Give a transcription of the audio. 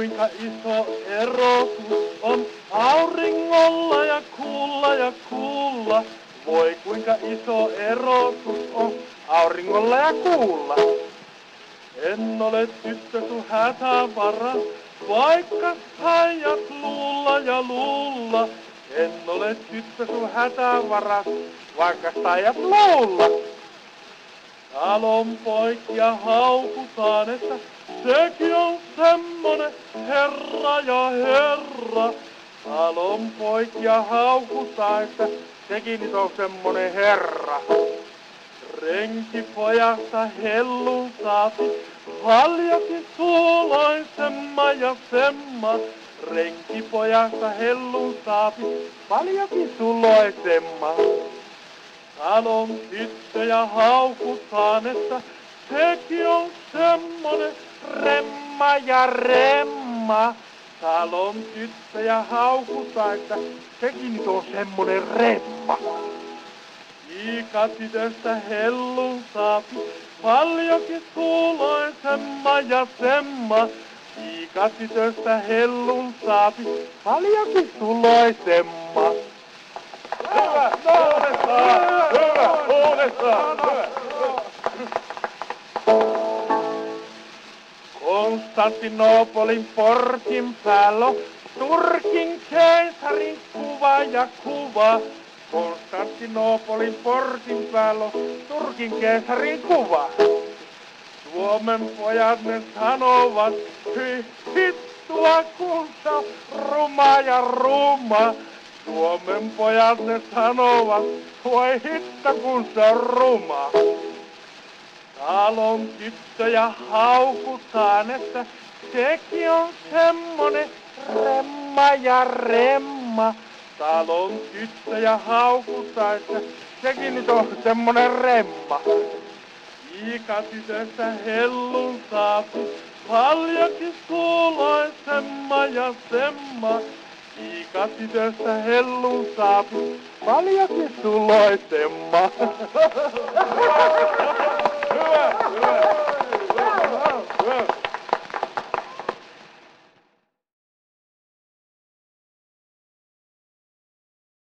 kuinka iso erotus on auringolla ja kuulla ja kuulla. Voi kuinka iso erotus on auringolla ja kuulla. En ole tyttö sun hätävaras, vaikka saiat luulla ja luulla. En ole tyttö sun hätävaras, vaikka saiat luulla. Talon poikia haukutaan, että sekin on semmonen herra ja herra. Talon poikia haukutaan, että sekin nyt on semmonen herra. Renkipojasta hellun saati, paljakin suuloisemma ja semma. Renkipojasta hellun saati, paljakin suuloisemma. Talon tyttöjä haukutaan, että sekin on semmonen remma ja remma. Talon tyttöjä haukutaan, että sekin nyt on semmonen remma. Iikatytöstä hellun saapi, paljonkin suuloisemma ja semma. Iikatytöstä hellun saapi, paljonkin suuloisemma. Hyvä! Uudestaan! Hyvä! Uudestaan! Hyvä! Konstantinopolin portin päällä Turkin keisarin kuva ja kuva. Konstantinopolin portin päällä Turkin keisarin kuva. Suomen pojat ne sanovat, hyi hittua kun sä ruma ja ruma. Suomen pojat ne sanovat, voi hitta kun sä ruma. Talon tyttöjä haukutaan, että sekin on semmonen remma ja remma. Talon tyttöjä haukutaan, että sekin nyt on semmonen remma. Iikatytöstä hellun saapi, paljonkin suuloisemma ja semma. Iikatytöstä hellun saapi, paljonkin suuloisemma.